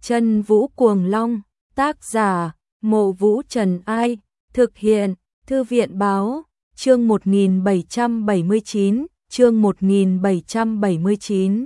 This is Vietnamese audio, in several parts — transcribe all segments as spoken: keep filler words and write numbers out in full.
Chân Vũ Cuồng Long, tác giả, Mộ Vũ Trần Ai, thực hiện, Thư viện Báo, chương một nghìn bảy trăm bảy mươi chín, chương một nghìn bảy trăm bảy mươi chín.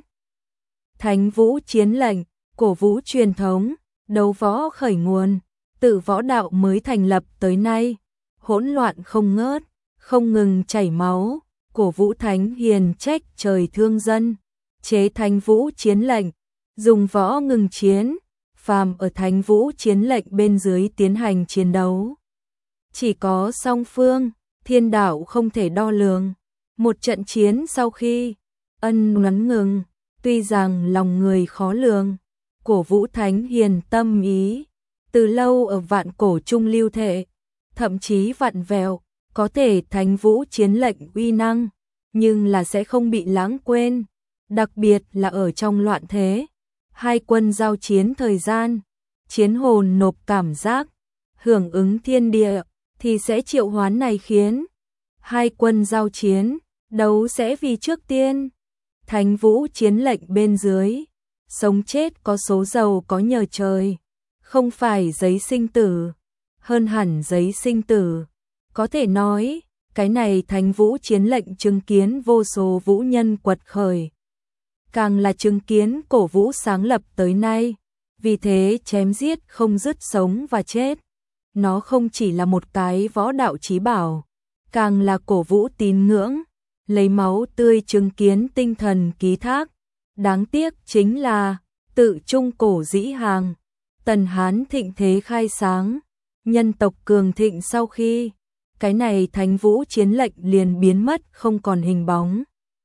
Thánh Vũ Chiến Lệnh, cổ vũ truyền thống, đấu võ khởi nguồn, tự võ đạo mới thành lập tới nay, hỗn loạn không ngớt, không ngừng chảy máu, cổ vũ thánh hiền trách trời thương dân, chế Thánh Vũ Chiến Lệnh, dùng võ ngừng chiến, phàm ở Thánh Vũ Chiến Lệnh bên dưới tiến hành chiến đấu. Chỉ có song phương, thiên đạo không thể đo lường. Một trận chiến sau khi ân ngắn ngừng, tuy rằng lòng người khó lường, cổ vũ thánh hiền tâm ý, từ lâu ở vạn cổ trung lưu thể, thậm chí vặn vẹo, có thể Thánh Vũ Chiến Lệnh uy năng, nhưng là sẽ không bị lãng quên, đặc biệt là ở trong loạn thế. Hai quân giao chiến thời gian, chiến hồn nộp cảm giác, hưởng ứng thiên địa, thì sẽ triệu hoán này khiến hai quân giao chiến, đấu sẽ vì trước tiên. Thánh Vũ Chiến Lệnh bên dưới, sống chết có số giàu có nhờ trời, không phải giấy sinh tử, hơn hẳn giấy sinh tử. Có thể nói, cái này Thánh Vũ Chiến Lệnh chứng kiến vô số vũ nhân quật khởi, càng là chứng kiến cổ vũ sáng lập tới nay, vì thế chém giết không dứt sống và chết. Nó không chỉ là một cái võ đạo chí bảo, càng là cổ vũ tín ngưỡng, lấy máu tươi chứng kiến tinh thần ký thác. Đáng tiếc chính là, tự trung cổ dĩ hàng, Tần Hán thịnh thế khai sáng, nhân tộc cường thịnh sau khi, cái này Thánh Vũ Chiến Lệnh liền biến mất không còn hình bóng.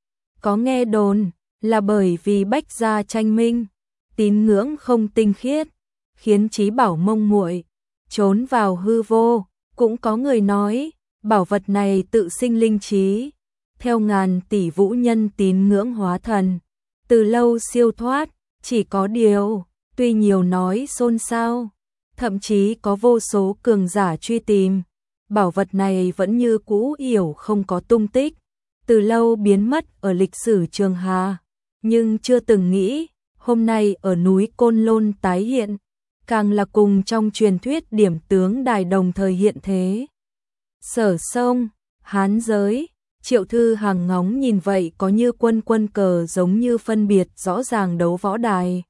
Có nghe đồn, là bởi vì bách gia tranh minh, tín ngưỡng không tinh khiết, khiến chí bảo mông muội, trốn vào hư vô. Cũng có người nói, bảo vật này tự sinh linh trí, theo ngàn tỷ vũ nhân tín ngưỡng hóa thần, từ lâu siêu thoát. Chỉ có điều, tuy nhiều nói xôn xao, thậm chí có vô số cường giả truy tìm, bảo vật này vẫn như cũ yểu không có tung tích, từ lâu biến mất ở lịch sử Trường Hà. Nhưng chưa từng nghĩ, hôm nay ở núi Côn Lôn tái hiện, càng là cùng trong truyền thuyết điểm tướng đài đồng thời hiện thế. Sở Sông, Hán giới, Triệu Thư Hàng ngóng nhìn vậy có như quân quân cờ giống như phân biệt rõ ràng đấu võ đài.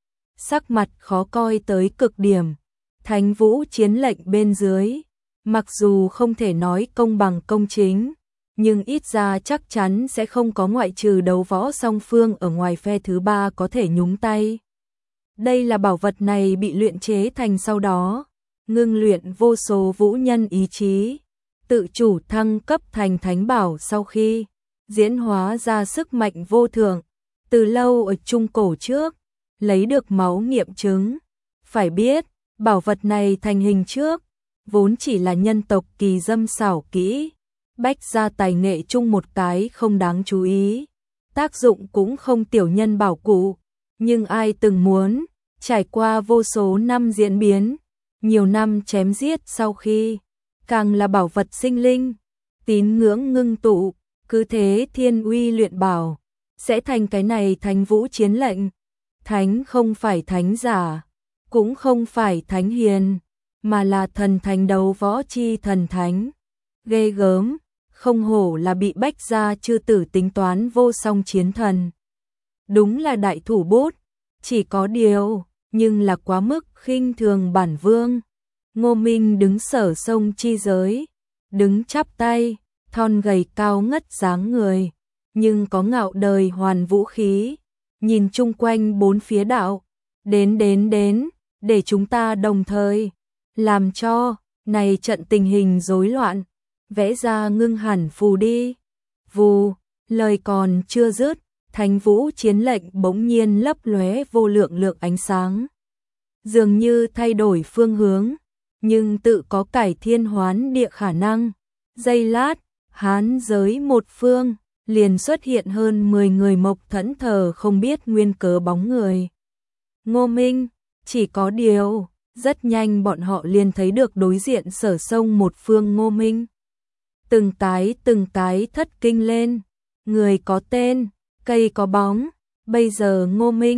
Sắc mặt khó coi tới cực điểm, Thánh Vũ Chiến Lệnh bên dưới, mặc dù không thể nói công bằng công chính, nhưng ít ra chắc chắn sẽ không có ngoại trừ đấu võ song phương ở ngoài phe thứ ba có thể nhúng tay. Đây là bảo vật này bị luyện chế thành sau đó, ngưng luyện vô số vũ nhân ý chí, tự chủ thăng cấp thành thánh bảo sau khi diễn hóa ra sức mạnh vô thượng, từ lâu ở trung cổ trước, lấy được máu nghiệm chứng. Phải biết, bảo vật này thành hình trước, vốn chỉ là nhân tộc kỳ dâm xảo kỹ, bách gia tài nghệ chung một cái không đáng chú ý, tác dụng cũng không tiểu nhân bảo cụ, nhưng ai từng muốn, trải qua vô số năm diễn biến, nhiều năm chém giết sau khi, càng là bảo vật sinh linh, tín ngưỡng ngưng tụ, cứ thế thiên uy luyện bảo, sẽ thành cái này Thánh Vũ Chiến Lệnh. Thánh không phải thánh giả, cũng không phải thánh hiền, mà là thần thánh đấu võ chi thần thánh. Ghê gớm, không hổ là bị bách gia chư tử tính toán vô song chiến thần. Đúng là đại thủ bút, chỉ có điều, nhưng là quá mức khinh thường bản vương. Ngô Minh đứng Sở Sông chi giới, đứng chắp tay, thon gầy cao ngất dáng người, nhưng có ngạo đời hoàn vũ khí, nhìn chung quanh bốn phía đạo, đến đến đến, để chúng ta đồng thời, làm cho, này trận tình hình rối loạn, vẽ ra ngưng hẳn phù đi. Vù, lời còn chưa dứt, Thánh Vũ Chiến Lệnh bỗng nhiên lấp lóe vô lượng lượng ánh sáng, dường như thay đổi phương hướng, nhưng tự có cải thiên hoán địa khả năng. Giây lát, Hán giới một phương, liền xuất hiện hơn mười người mộc thẫn thờ không biết nguyên cớ bóng người. Ngô Minh, chỉ có điều, rất nhanh bọn họ liền thấy được đối diện Sở Sông một phương Ngô Minh. Từng cái từng cái thất kinh lên, người có tên, cây có bóng, bây giờ Ngô Minh,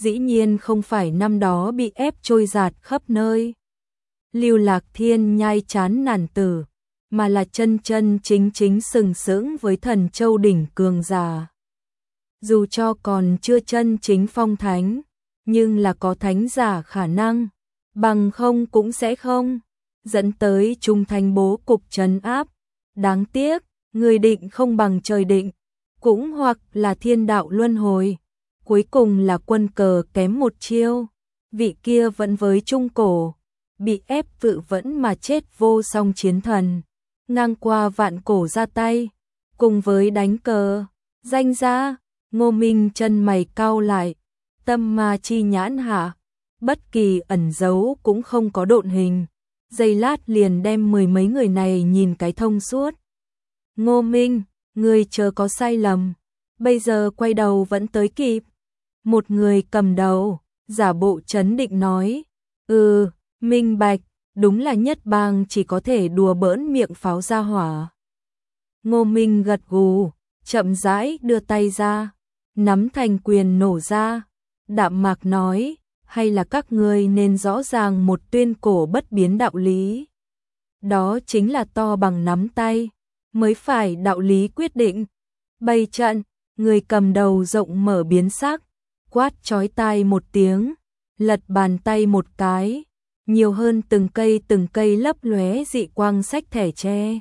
dĩ nhiên không phải năm đó bị ép trôi giạt khắp nơi. Lưu Lạc Thiên nhai chán nản tử, mà là chân chân chính chính sừng sững với Thần Châu đỉnh cường giả. Dù cho còn chưa chân chính phong thánh, nhưng là có thánh giả khả năng, bằng không cũng sẽ không, dẫn tới trung thành bố cục trấn áp. Đáng tiếc, người định không bằng trời định, cũng hoặc là thiên đạo luân hồi, cuối cùng là quân cờ kém một chiêu, vị kia vẫn với trung cổ, bị ép tự vẫn mà chết vô song chiến thần, ngang qua vạn cổ ra tay, cùng với đánh cờ, danh ra, Ngô Minh chân mày cau lại, tâm ma chi nhãn hạ, bất kỳ ẩn giấu cũng không có độn hình, giây lát liền đem mười mấy người này nhìn cái thông suốt. Ngô Minh, người chớ có sai lầm, bây giờ quay đầu vẫn tới kịp. Một người cầm đầu, giả bộ trấn định nói, ừ, minh bạch, đúng là nhất bang chỉ có thể đùa bỡn miệng pháo ra hỏa. Ngô Minh gật gù, chậm rãi đưa tay ra, nắm thành quyền nổ ra, đạm mạc nói, hay là các ngươi nên rõ ràng một tuyên cổ bất biến đạo lý. Đó chính là to bằng nắm tay, mới phải đạo lý quyết định. Bày trận, người cầm đầu rộng mở biến sắc, quát chói tai một tiếng, lật bàn tay một cái, nhiều hơn từng cây từng cây lấp lóe dị quang sách thẻ tre.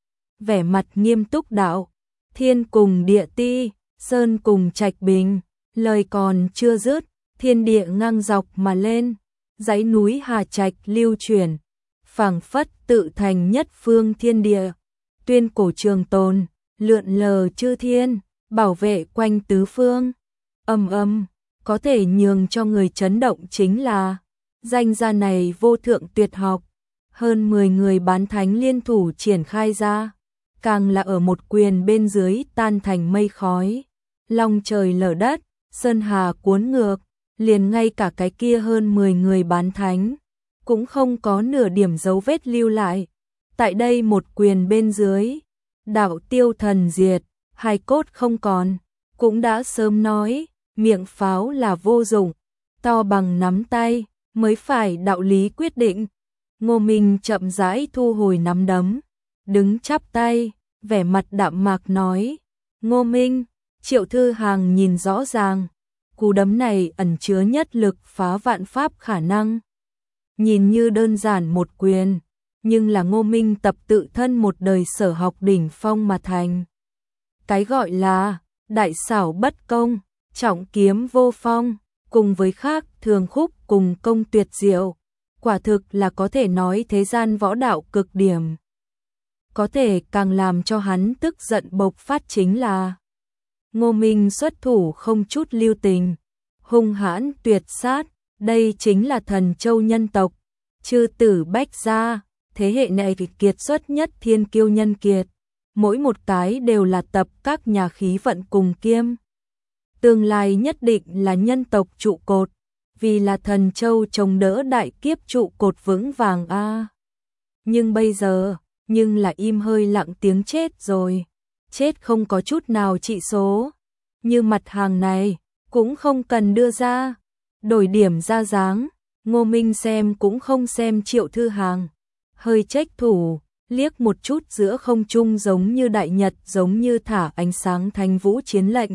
Vẻ mặt nghiêm túc đạo, thiên cùng địa ti, sơn cùng trạch bình, lời còn chưa dứt, thiên địa ngang dọc mà lên, dãy núi Hà Trạch lưu chuyển, phảng phất tự thành nhất phương thiên địa, tuyên cổ trường tồn, lượn lờ chư thiên, bảo vệ quanh tứ phương. Âm âm, có thể nhường cho người chấn động chính là danh gia này vô thượng tuyệt học, hơn mười người bán thánh liên thủ triển khai ra, càng là ở một quyền bên dưới tan thành mây khói, long trời lở đất, sơn hà cuốn ngược, liền ngay cả cái kia hơn mười người bán thánh cũng không có nửa điểm dấu vết lưu lại. Tại đây một quyền bên dưới, đạo tiêu thần diệt, hài cốt không còn, cũng đã sớm nói, miệng pháo là vô dụng, to bằng nắm tay, mới phải đạo lý quyết định. Ngô Minh chậm rãi thu hồi nắm đấm, đứng chắp tay, vẻ mặt đạm mạc nói, Ngô Minh, Triệu Thư Hàng nhìn rõ ràng, cú đấm này ẩn chứa nhất lực phá vạn pháp khả năng. Nhìn như đơn giản một quyền, nhưng là Ngô Minh tập tự thân một đời sở học đỉnh phong mà thành. Cái gọi là đại xảo bất công, trọng kiếm vô phong, cùng với khác thường khúc cùng công tuyệt diệu, quả thực là có thể nói thế gian võ đạo cực điểm. Có thể càng làm cho hắn tức giận bộc phát chính là Ngô Minh xuất thủ không chút lưu tình, hung hãn tuyệt sát, đây chính là Thần Châu nhân tộc, chư tử bách gia, thế hệ này kiệt xuất nhất thiên kiêu nhân kiệt, mỗi một cái đều là tập các nhà khí vận cùng kiêm. Tương lai nhất định là nhân tộc trụ cột, vì là Thần Châu chống đỡ đại kiếp trụ cột vững vàng a. À. Nhưng bây giờ, nhưng là im hơi lặng tiếng chết rồi, chết không có chút nào trị số, như mặt hàng này, cũng không cần đưa ra, đổi điểm ra dáng, Ngô Minh xem cũng không xem Triệu Thư Hàng, hơi trách thủ, liếc một chút giữa không trung giống như đại nhật giống như thả ánh sáng thanh vũ chiến lệnh.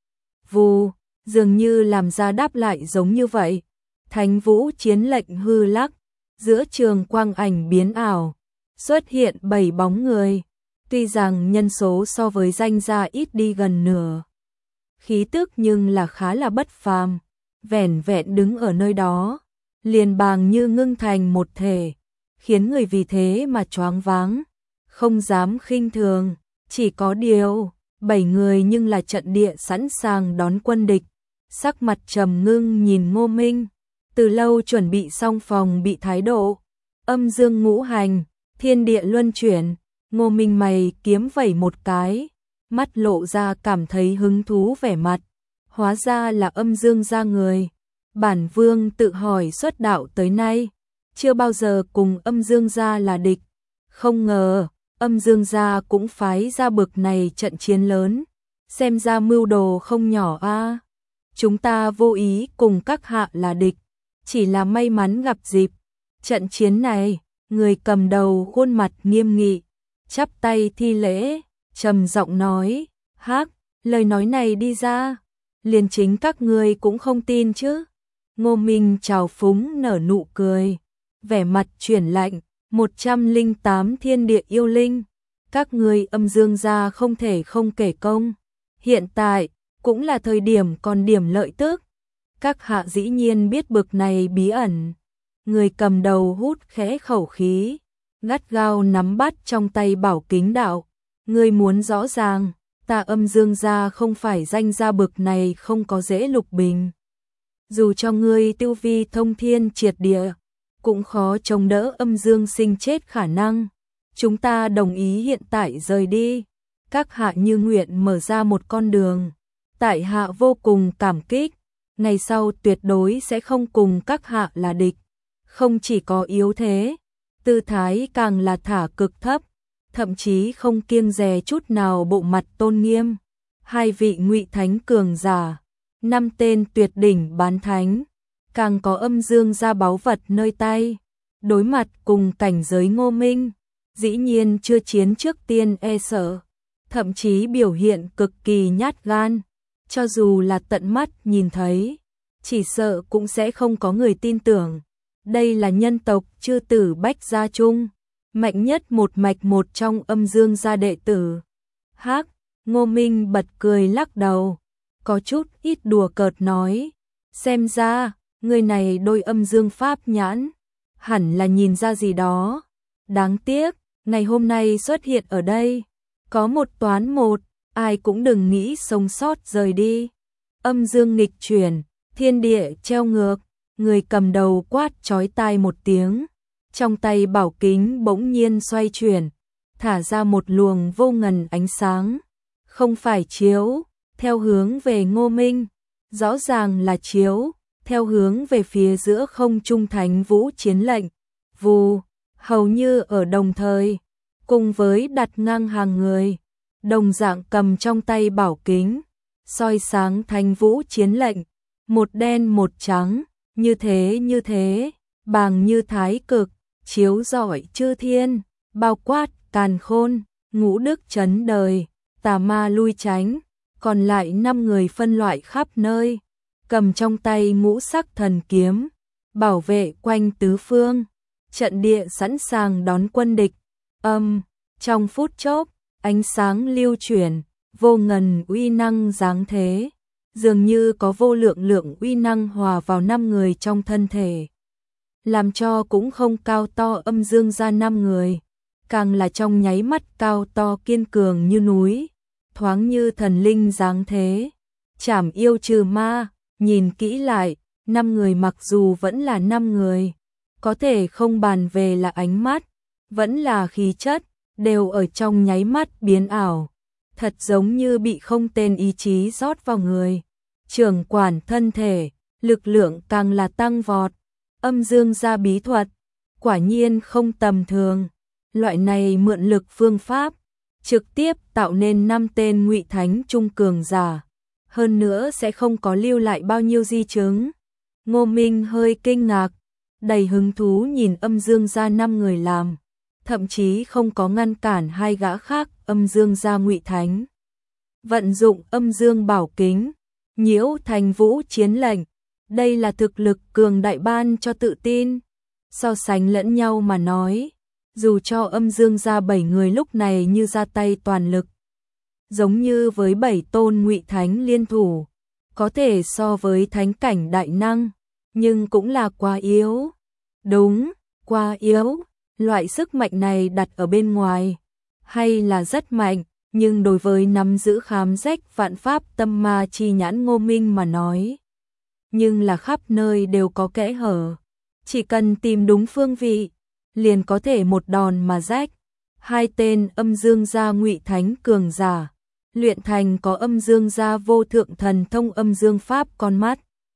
Vù, dường như làm ra đáp lại giống như vậy, Thánh Vũ chiến lệnh hư lắc, giữa trường quang ảnh biến ảo, xuất hiện bảy bóng người, tuy rằng nhân số so với danh gia ít đi gần nửa, khí tức nhưng là khá là bất phàm, vẻn vẹn đứng ở nơi đó, liền bàng như ngưng thành một thể, khiến người vì thế mà choáng váng, không dám khinh thường, chỉ có điều, bảy người nhưng là trận địa sẵn sàng đón quân địch, sắc mặt trầm ngưng nhìn Ngô Minh, từ lâu chuẩn bị xong phòng bị thái độ, âm dương ngũ hành, thiên địa luân chuyển, Ngô Minh mày kiếm vẩy một cái, mắt lộ ra cảm thấy hứng thú vẻ mặt, hóa ra là âm dương gia người. Bản vương tự hỏi xuất đạo tới nay, chưa bao giờ cùng âm dương gia là địch, không ngờ, âm dương gia cũng phái ra bực này trận chiến lớn, xem ra mưu đồ không nhỏ a. chúng ta vô ý cùng các hạ là địch, chỉ là may mắn gặp dịp. Trận chiến này, người cầm đầu khuôn mặt nghiêm nghị, chắp tay thi lễ, trầm giọng nói, hắc, lời nói này đi ra, liền chính các ngươi cũng không tin chứ. Ngô Minh trào phúng nở nụ cười, vẻ mặt chuyển lạnh, một trăm lẻ tám thiên địa yêu linh, các ngươi Âm Dương gia không thể không kể công. Hiện tại, cũng là thời điểm còn điểm lợi tức. Các hạ dĩ nhiên biết bực này bí ẩn. Người cầm đầu hút khẽ khẩu khí, gắt gao nắm bắt trong tay bảo kính đạo. Ngươi muốn rõ ràng, ta Âm Dương gia không phải danh gia bực này không có dễ lục bình. Dù cho ngươi tiêu vi thông thiên triệt địa, cũng khó chống đỡ Âm Dương sinh chết khả năng. Chúng ta đồng ý hiện tại rời đi. Các hạ như nguyện mở ra một con đường. Tại hạ vô cùng cảm kích. Ngày sau tuyệt đối sẽ không cùng các hạ là địch. Không chỉ có yếu thế, tư thái càng là thả cực thấp, thậm chí không kiêng dè chút nào bộ mặt tôn nghiêm. Hai vị Ngụy Thánh cường giả, năm tên tuyệt đỉnh bán thánh, càng có Âm Dương gia báu vật nơi tay, đối mặt cùng cảnh giới Ngô Minh, dĩ nhiên chưa chiến trước tiên e sợ, thậm chí biểu hiện cực kỳ nhát gan, cho dù là tận mắt nhìn thấy, chỉ sợ cũng sẽ không có người tin tưởng. Đây là nhân tộc chư tử Bách gia chung, mạnh nhất một mạch một trong Âm Dương gia đệ tử. Hắc, Ngô Minh bật cười lắc đầu, có chút ít đùa cợt nói, xem ra, người này đôi Âm Dương pháp nhãn, hẳn là nhìn ra gì đó. Đáng tiếc, ngày hôm nay xuất hiện ở đây, có một toán một, ai cũng đừng nghĩ sống sót rời đi. Âm Dương nghịch chuyển, thiên địa treo ngược, người cầm đầu quát chói tai một tiếng, trong tay bảo kính bỗng nhiên xoay chuyển, thả ra một luồng vô ngần ánh sáng, không phải chiếu theo hướng về Ngô Minh, rõ ràng là chiếu theo hướng về phía giữa không trung Thánh Vũ chiến lệnh. Vù, hầu như ở đồng thời, cùng với đặt ngang hàng người, đồng dạng cầm trong tay bảo kính, soi sáng Thánh Vũ chiến lệnh, một đen một trắng, như thế như thế, bàng như thái cực, chiếu rọi chư thiên, bao quát càn khôn, ngũ đức chấn đời, tà ma lui tránh, còn lại năm người phân loại khắp nơi, cầm trong tay ngũ sắc thần kiếm, bảo vệ quanh tứ phương, trận địa sẵn sàng đón quân địch. Âm, trong phút chốc, ánh sáng lưu chuyển, vô ngần uy năng giáng thế, dường như có vô lượng lượng uy năng hòa vào năm người trong thân thể, làm cho cũng không cao to Âm Dương gia năm người, càng là trong nháy mắt cao to kiên cường như núi, thoáng như thần linh giáng thế, trảm yêu trừ ma. Nhìn kỹ lại, năm người mặc dù vẫn là năm người, có thể không bàn về là ánh mắt, vẫn là khí chất, đều ở trong nháy mắt biến ảo, thật giống như bị không tên ý chí rót vào người. Trưởng quản thân thể, lực lượng càng là tăng vọt. Âm Dương gia bí thuật, quả nhiên không tầm thường. Loại này mượn lực phương pháp, trực tiếp tạo nên năm tên Ngụy Thánh trung cường giả. Hơn nữa sẽ không có lưu lại bao nhiêu di chứng. Ngô Minh hơi kinh ngạc, đầy hứng thú nhìn Âm Dương gia năm người làm, thậm chí không có ngăn cản hai gã khác Âm Dương gia Ngụy Thánh. Vận dụng Âm Dương bảo kính, nhiễu Thành Vũ chiến lệnh, đây là thực lực cường đại ban cho tự tin. So sánh lẫn nhau mà nói, dù cho Âm Dương gia bảy người lúc này như ra tay toàn lực, giống như với bảy tôn Ngụy Thánh liên thủ, có thể so với thánh cảnh đại năng, nhưng cũng là quá yếu. Đúng, quá yếu, loại sức mạnh này đặt ở bên ngoài, hay là rất mạnh, nhưng đối với nắm giữ khám rách vạn pháp tâm ma chi nhãn Ngô Minh mà nói, nhưng là khắp nơi đều có kẽ hở, chỉ cần tìm đúng phương vị, liền có thể một đòn mà rách. Hai tên Âm Dương gia Ngụy Thánh cường giả, luyện thành có Âm Dương gia vô thượng thần thông Âm Dương pháp con mắt.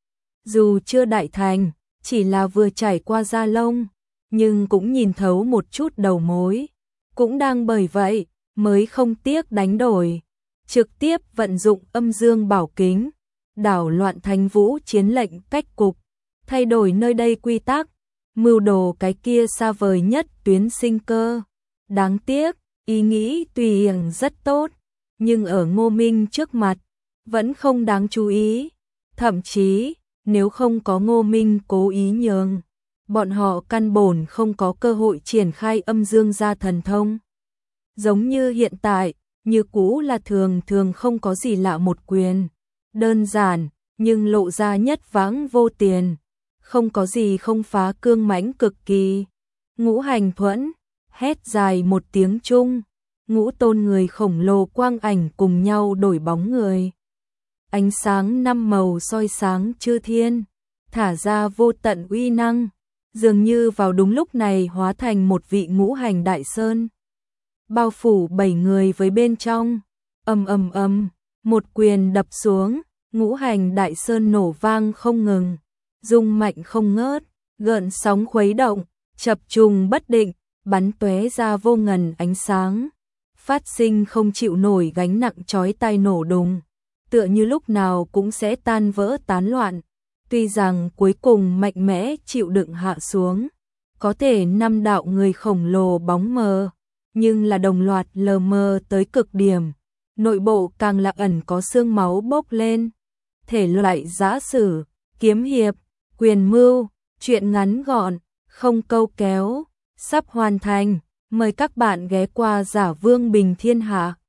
Dù chưa đại thành, chỉ là vừa trải qua da lông, nhưng cũng nhìn thấu một chút đầu mối, cũng đang bởi vậy mới không tiếc đánh đổi, trực tiếp vận dụng Âm Dương bảo kính, đảo loạn Thánh Vũ chiến lệnh cách cục, thay đổi nơi đây quy tắc, mưu đồ cái kia xa vời nhất tuyến sinh cơ. Đáng tiếc, ý nghĩ tùy hiển rất tốt, nhưng ở Ngô Minh trước mặt, vẫn không đáng chú ý. Thậm chí, nếu không có Ngô Minh cố ý nhường, bọn họ căn bổn không có cơ hội triển khai âm dương gia thần thông. Giống như hiện tại, như cũ là thường thường không có gì lạ một quyền. Đơn giản, nhưng lộ ra nhất vãng vô tiền. Không có gì không phá cương mãnh cực kỳ. Ngũ hành thuẫn, hét dài một tiếng chung. Ngũ tôn người khổng lồ quang ảnh cùng nhau đổi bóng người. Ánh sáng năm màu soi sáng chư thiên, thả ra vô tận uy năng, dường như vào đúng lúc này hóa thành một vị ngũ hành đại sơn. Bao phủ bảy người với bên trong, ầm ầm ầm, một quyền đập xuống, ngũ hành đại sơn nổ vang không ngừng, rung mạnh không ngớt, gợn sóng khuấy động, chập trùng bất định, bắn tóe ra vô ngần ánh sáng, phát sinh không chịu nổi gánh nặng chói tai nổ đùng, tựa như lúc nào cũng sẽ tan vỡ tán loạn. Tuy rằng cuối cùng mạnh mẽ chịu đựng hạ xuống, có thể năm đạo người khổng lồ bóng mờ, nhưng là đồng loạt lờ mờ tới cực điểm, nội bộ càng là ẩn có xương máu bốc lên. Thể loại giã sử, kiếm hiệp, quyền mưu, truyện ngắn gọn, không câu kéo, sắp hoàn thành, mời các bạn ghé qua Giả Vương Bình Thiên Hạ.